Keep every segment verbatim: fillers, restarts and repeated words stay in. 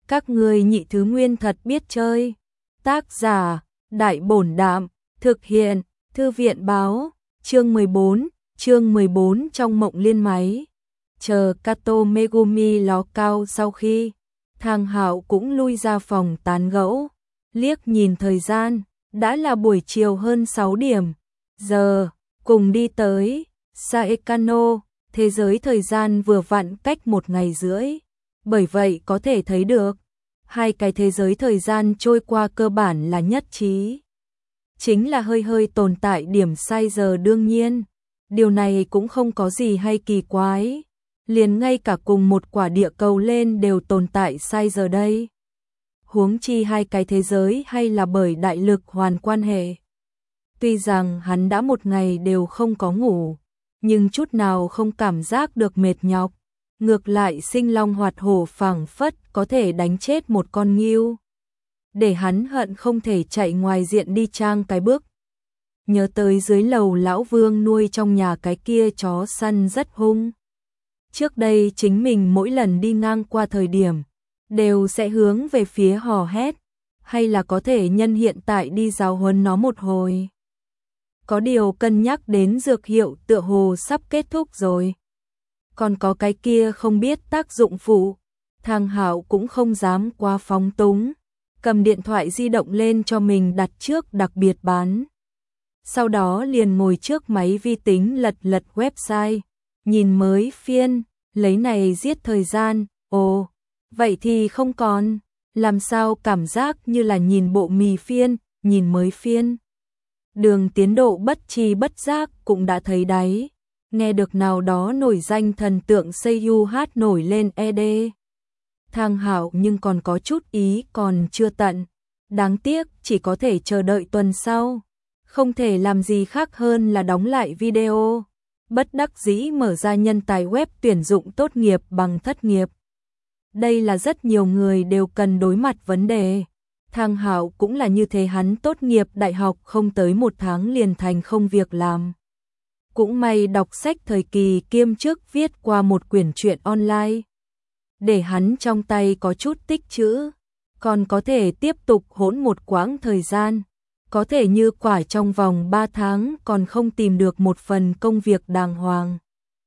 Các ngươi nhị thứ nguyên thật biết chơi. Tác giả, Đại Bổn Đạm, thực hiện, Thư viện báo, chương mười bốn, chương mười bốn trong mộng liên máy. Chờ Kato Megumi ló cao sau khi, Thang Hạo cũng lui ra phòng tán gẫu, liếc nhìn thời gian, đã là buổi chiều hơn sáu điểm. Giờ, cùng đi tới Saekano, thế giới thời gian vừa vặn cách một ngày rưỡi. Bởi vậy có thể thấy được, hai cái thế giới thời gian trôi qua cơ bản là nhất trí. Chính là hơi hơi tồn tại điểm sai giờ đương nhiên. Điều này cũng không có gì hay kỳ quái. Liền ngay cả cùng một quả địa cầu lên đều tồn tại sai giờ đây. Huống chi hai cái thế giới hay là bởi đại lực hoàn quan hệ. Tuy rằng hắn đã một ngày đều không có ngủ, nhưng chút nào không cảm giác được mệt nhọc. Ngược lại sinh long hoạt hổ phảng phất có thể đánh chết một con ngưu. Để hắn hận không thể chạy ngoài diện đi trang cái bước. Nhớ tới dưới lầu lão Vương nuôi trong nhà cái kia chó săn rất hung. Trước đây chính mình mỗi lần đi ngang qua thời điểm, đều sẽ hướng về phía hò hét, hay là có thể nhân hiện tại đi giáo huấn nó một hồi. Có điều cân nhắc đến dược hiệu tựa hồ sắp kết thúc rồi. Còn có cái kia không biết tác dụng phụ, Thang Hạo cũng không dám quá phóng túng, cầm điện thoại di động lên cho mình đặt trước đặc biệt bán. Sau đó liền ngồi trước máy vi tính lật lật website, nhìn mới phiên, lấy này giết thời gian. Ồ, vậy thì không còn, làm sao cảm giác như là nhìn bộ mì phiên, nhìn mới phiên. Đường tiến độ bất chi bất giác cũng đã thấy đáy. Nghe được nào đó nổi danh thần tượng Seiyu hát nổi lên e đê. Thang Hạo nhưng còn có chút ý còn chưa tận. Đáng tiếc chỉ có thể chờ đợi tuần sau. Không thể làm gì khác hơn là đóng lại video. Bất đắc dĩ mở ra nhân tài web tuyển dụng tốt nghiệp bằng thất nghiệp. Đây là rất nhiều người đều cần đối mặt vấn đề. Thang Hạo cũng là như thế, hắn tốt nghiệp đại học không tới một tháng liền thành không việc làm. Cũng may đọc sách thời kỳ kiêm chức viết qua một quyển truyện online. Để hắn trong tay có chút tích trữ, còn có thể tiếp tục hỗn một quãng thời gian. Có thể như quả trong vòng ba tháng còn không tìm được một phần công việc đàng hoàng.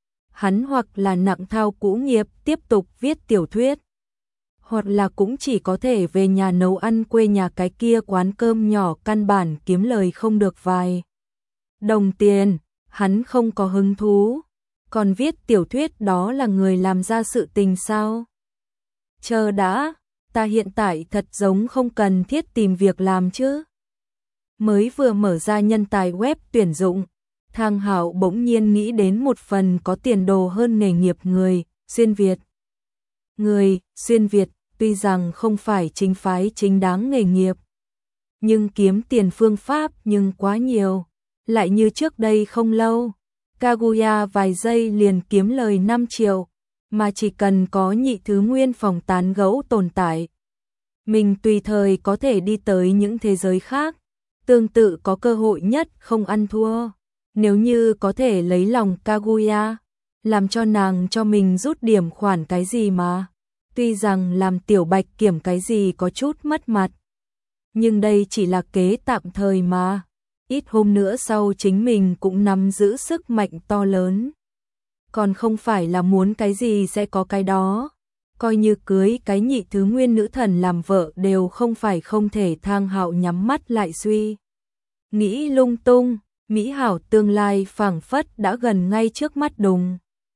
Hắn hoặc là nặng thao cũ nghiệp tiếp tục viết tiểu thuyết, hoặc là cũng chỉ có thể về nhà nấu ăn quê nhà cái kia quán cơm nhỏ căn bản kiếm lời không được vài đồng tiền. Hắn không có hứng thú, còn viết tiểu thuyết đó là người làm ra sự tình sao? Chờ đã, ta hiện tại thật giống không cần thiết tìm việc làm chứ. Mới vừa mở ra nhân tài web tuyển dụng, Thang Hạo bỗng nhiên nghĩ đến một phần có tiền đồ hơn nghề nghiệp người, xuyên Việt. Người, xuyên Việt, tuy rằng không phải chính phái chính đáng nghề nghiệp, nhưng kiếm tiền phương pháp nhưng quá nhiều. Lại như trước đây không lâu, Kaguya vài giây liền kiếm lời năm triệu, mà chỉ cần có nhị thứ nguyên phòng tán gẫu tồn tại. Mình tùy thời có thể đi tới những thế giới khác, tương tự có cơ hội nhất không ăn thua. Nếu như có thể lấy lòng Kaguya, làm cho nàng cho mình rút điểm khoản cái gì mà. Tuy rằng làm tiểu bạch kiểm cái gì có chút mất mặt, nhưng đây chỉ là kế tạm thời mà. Ít hôm nữa sau chính mình cũng nắm giữ sức mạnh to lớn. Còn không phải là muốn cái gì sẽ có cái đó. Coi như cưới cái nhị thứ nguyên nữ thần làm vợ đều không phải không thể. Thang Hạo nhắm mắt lại suy nghĩ lung tung, mỹ hảo tương lai phảng phất đã gần ngay trước mắt. Đùng,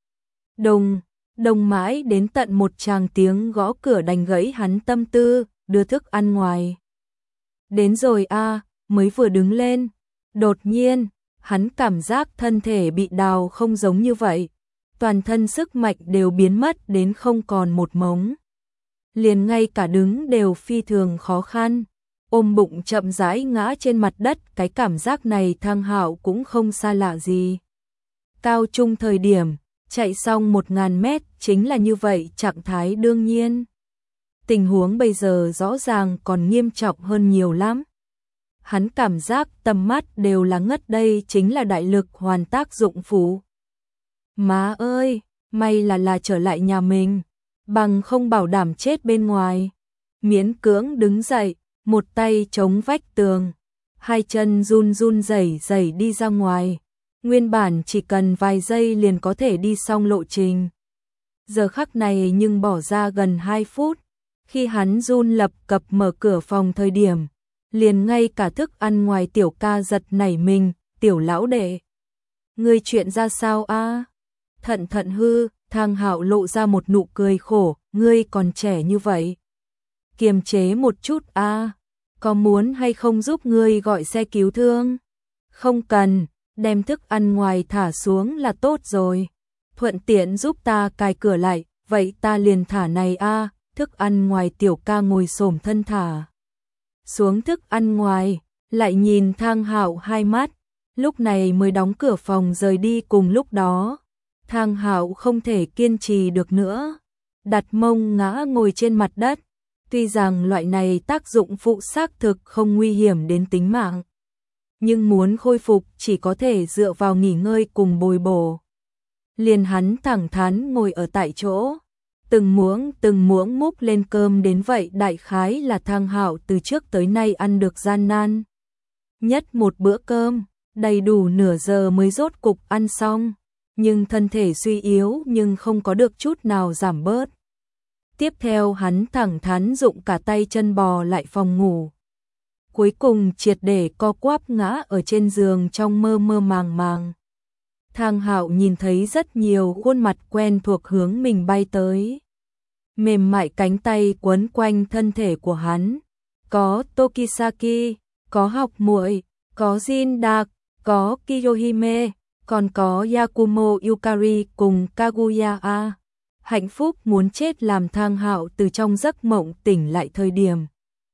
đùng, đồng mãi đến tận một tràng tiếng gõ cửa đánh gãy hắn tâm tư, đưa thức ăn ngoài. Đến rồi a, à, mới vừa đứng lên. Đột nhiên, hắn cảm giác thân thể bị đào không giống như vậy. Toàn thân sức mạnh đều biến mất đến không còn một mống. Liền ngay cả đứng đều phi thường khó khăn. Ôm bụng chậm rãi ngã trên mặt đất, cái cảm giác này Thang Hạo cũng không xa lạ gì. Cao trung thời điểm, chạy xong một ngàn mét chính là như vậy trạng thái đương nhiên. Tình huống bây giờ rõ ràng còn nghiêm trọng hơn nhiều lắm. Hắn cảm giác tầm mắt đều là ngất, đây chính là đại lực hoàn tác dụng phụ. Má ơi, may là là trở lại nhà mình, bằng không bảo đảm chết bên ngoài. miễn cưỡng đứng dậy, một tay chống vách tường, hai chân run run rẩy rẩy đi ra ngoài. Nguyên bản chỉ cần vài giây liền có thể đi xong lộ trình. Giờ khắc này nhưng bỏ ra gần hai phút. Khi hắn run lập cập mở cửa phòng thời điểm, liền ngay cả thức ăn ngoài Tiểu ca giật nảy mình. Tiểu lão đệ, ngươi chuyện ra sao a? Thận thận hư, Thang Hạo lộ ra một nụ cười khổ, ngươi còn trẻ như vậy. Kiềm chế một chút a, có muốn hay không giúp ngươi gọi xe cứu thương? Không cần, đem thức ăn ngoài thả xuống là tốt rồi. Thuận tiện giúp ta cài cửa lại, vậy ta liền thả này a. Thức ăn ngoài Tiểu ca ngồi xổm thân thả xuống thức ăn ngoài, lại nhìn Thang Hạo hai mắt, lúc này mới đóng cửa phòng rời đi. Cùng lúc đó, Thang Hạo không thể kiên trì được nữa, đặt mông ngã ngồi trên mặt đất. Tuy rằng loại này tác dụng phụ xác thực không nguy hiểm đến tính mạng, nhưng muốn khôi phục chỉ có thể dựa vào nghỉ ngơi cùng bồi bổ. Liền hắn thẳng thắn ngồi ở tại chỗ, từng muỗng từng muỗng múc lên cơm, đến vậy đại khái là Thang Hạo từ trước tới nay ăn được gian nan nhất một bữa cơm, đầy đủ nửa giờ mới rốt cục ăn xong, nhưng thân thể suy yếu nhưng không có được chút nào giảm bớt. Tiếp theo hắn thẳng thắn dụng cả tay chân bò lại phòng ngủ, cuối cùng triệt để co quắp ngã ở trên giường trong mơ mơ màng màng. Thang Hạo nhìn thấy rất nhiều khuôn mặt quen thuộc hướng mình bay tới, mềm mại cánh tay quấn quanh thân thể của hắn, có Tokisaki, có Học Muội, có Jin Dark, có Kiyohime, còn có Yakumo Yukari cùng Kaguya. Hạnh phúc muốn chết làm Thang Hạo từ trong giấc mộng tỉnh lại thời điểm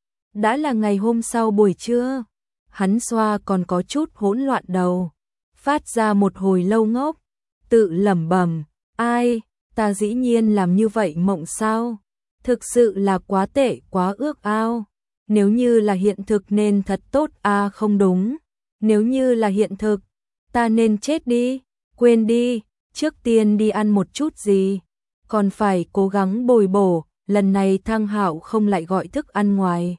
đã là ngày hôm sau buổi trưa. Hắn xoa còn có chút hỗn loạn đầu, phát ra một hồi lâu ngốc, tự lẩm bẩm, ai, ta dĩ nhiên làm như vậy mộng sao? Thực sự là quá tệ, quá ước ao. Nếu như là hiện thực nên thật tốt à, không đúng. Nếu như là hiện thực, ta nên chết đi, quên đi, trước tiên đi ăn một chút gì, còn phải cố gắng bồi bổ. Lần này Thang Hạo không lại gọi thức ăn ngoài,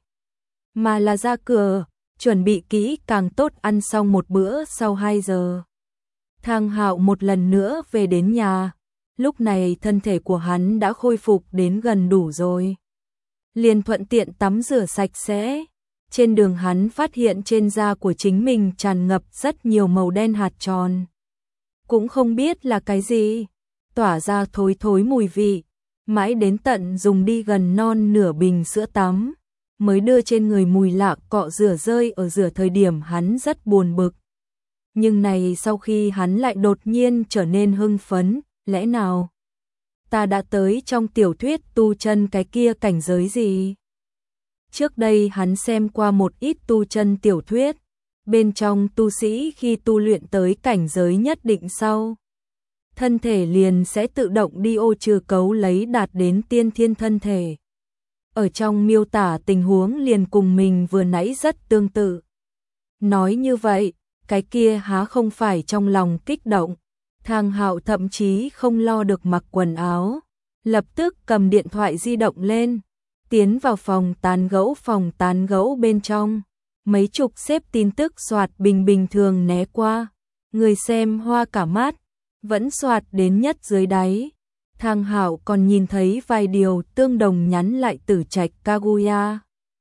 mà là ra cửa, chuẩn bị kỹ càng tốt ăn xong một bữa sau hai giờ. Thang Hạo một lần nữa về đến nhà, lúc này thân thể của hắn đã khôi phục đến gần đủ rồi. Liền thuận tiện tắm rửa sạch sẽ. Trên đường hắn phát hiện trên da của chính mình tràn ngập rất nhiều màu đen hạt tròn. Cũng không biết là cái gì, tỏa ra thối thối mùi vị. Mãi đến tận dùng đi gần non nửa bình sữa tắm, mới đưa trên người mùi lạ cọ rửa rơi ở rửa thời điểm hắn rất buồn bực. Nhưng này sau khi hắn lại đột nhiên trở nên hưng phấn, lẽ nào ta đã tới trong tiểu thuyết tu chân cái kia cảnh giới gì? Trước đây hắn xem qua một ít tu chân tiểu thuyết, bên trong tu sĩ khi tu luyện tới cảnh giới nhất định sau, thân thể liền sẽ tự động đi ô trừ cấu lấy đạt đến tiên thiên thân thể. Ở trong miêu tả tình huống liền cùng mình vừa nãy rất tương tự. Nói như vậy, cái kia há không phải trong lòng kích động. Thang Hạo thậm chí không lo được mặc quần áo, lập tức cầm điện thoại di động lên, tiến vào phòng tán gẫu. Phòng tán gẫu bên trong, mấy chục xếp tin tức soạt bình bình thường né qua, người xem hoa cả mắt, vẫn soạt đến nhất dưới đáy. Thang Hạo còn nhìn thấy vài điều tương đồng nhắn lại Tử Trạch Kaguya.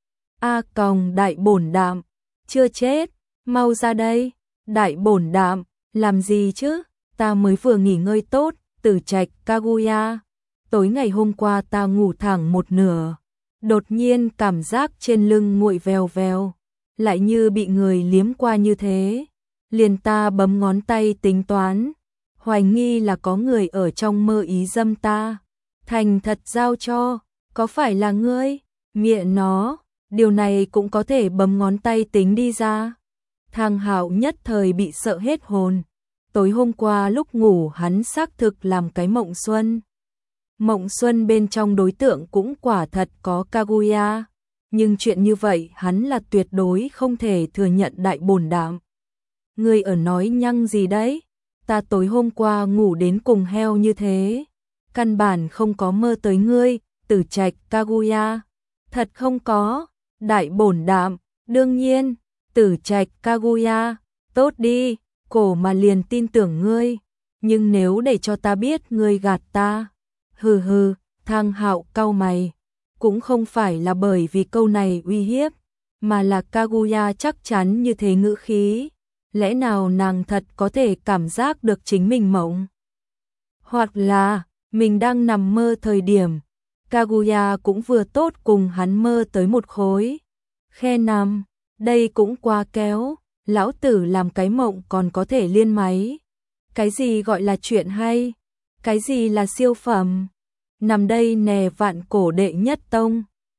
A còng đại bổn đạm, chưa chết, mau ra đây. Đại bổn đạm, làm gì chứ? Ta mới vừa nghỉ ngơi tốt. Tử Trạch Kaguya, tối ngày hôm qua ta ngủ thẳng một nửa, đột nhiên cảm giác trên lưng nguội vèo vèo, lại như bị người liếm qua như thế. Liền ta bấm ngón tay tính toán, hoài nghi là có người ở trong mơ ý dâm ta. Thành thật giao cho, có phải là ngươi? Mẹ nó, điều này cũng có thể bấm ngón tay tính đi ra. Thang Hạo nhất thời bị sợ hết hồn. Tối hôm qua lúc ngủ hắn xác thực làm cái mộng xuân. Mộng xuân bên trong đối tượng cũng quả thật có Kaguya, nhưng chuyện như vậy hắn là tuyệt đối không thể thừa nhận. Đại bổn đạm, ngươi ở nói nhăng gì đấy? Ta tối hôm qua ngủ đến cùng heo như thế, căn bản không có mơ tới ngươi. Tử Trạch Kaguya, Thật không có, đại bổn đạm, đương nhiên, Tử Trạch Kaguya, tốt đi, cổ mà liền tin tưởng ngươi, nhưng nếu để cho ta biết ngươi gạt ta. Hừ hừ, Thang Hạo cau mày, cũng không phải là bởi vì câu này uy hiếp, mà là Kaguya chắc chắn như thế ngữ khí, lẽ nào nàng thật có thể cảm giác được chính mình mộng? Hoặc là, mình đang nằm mơ thời điểm, Kaguya cũng vừa tốt cùng hắn mơ tới một khối. Khe nằm, đây cũng quá kéo, lão tử làm cái mộng còn có thể liên máy. Cái gì gọi là chuyện hay? Cái gì là siêu phẩm? Nằm đây nè vạn cổ đệ nhất tông,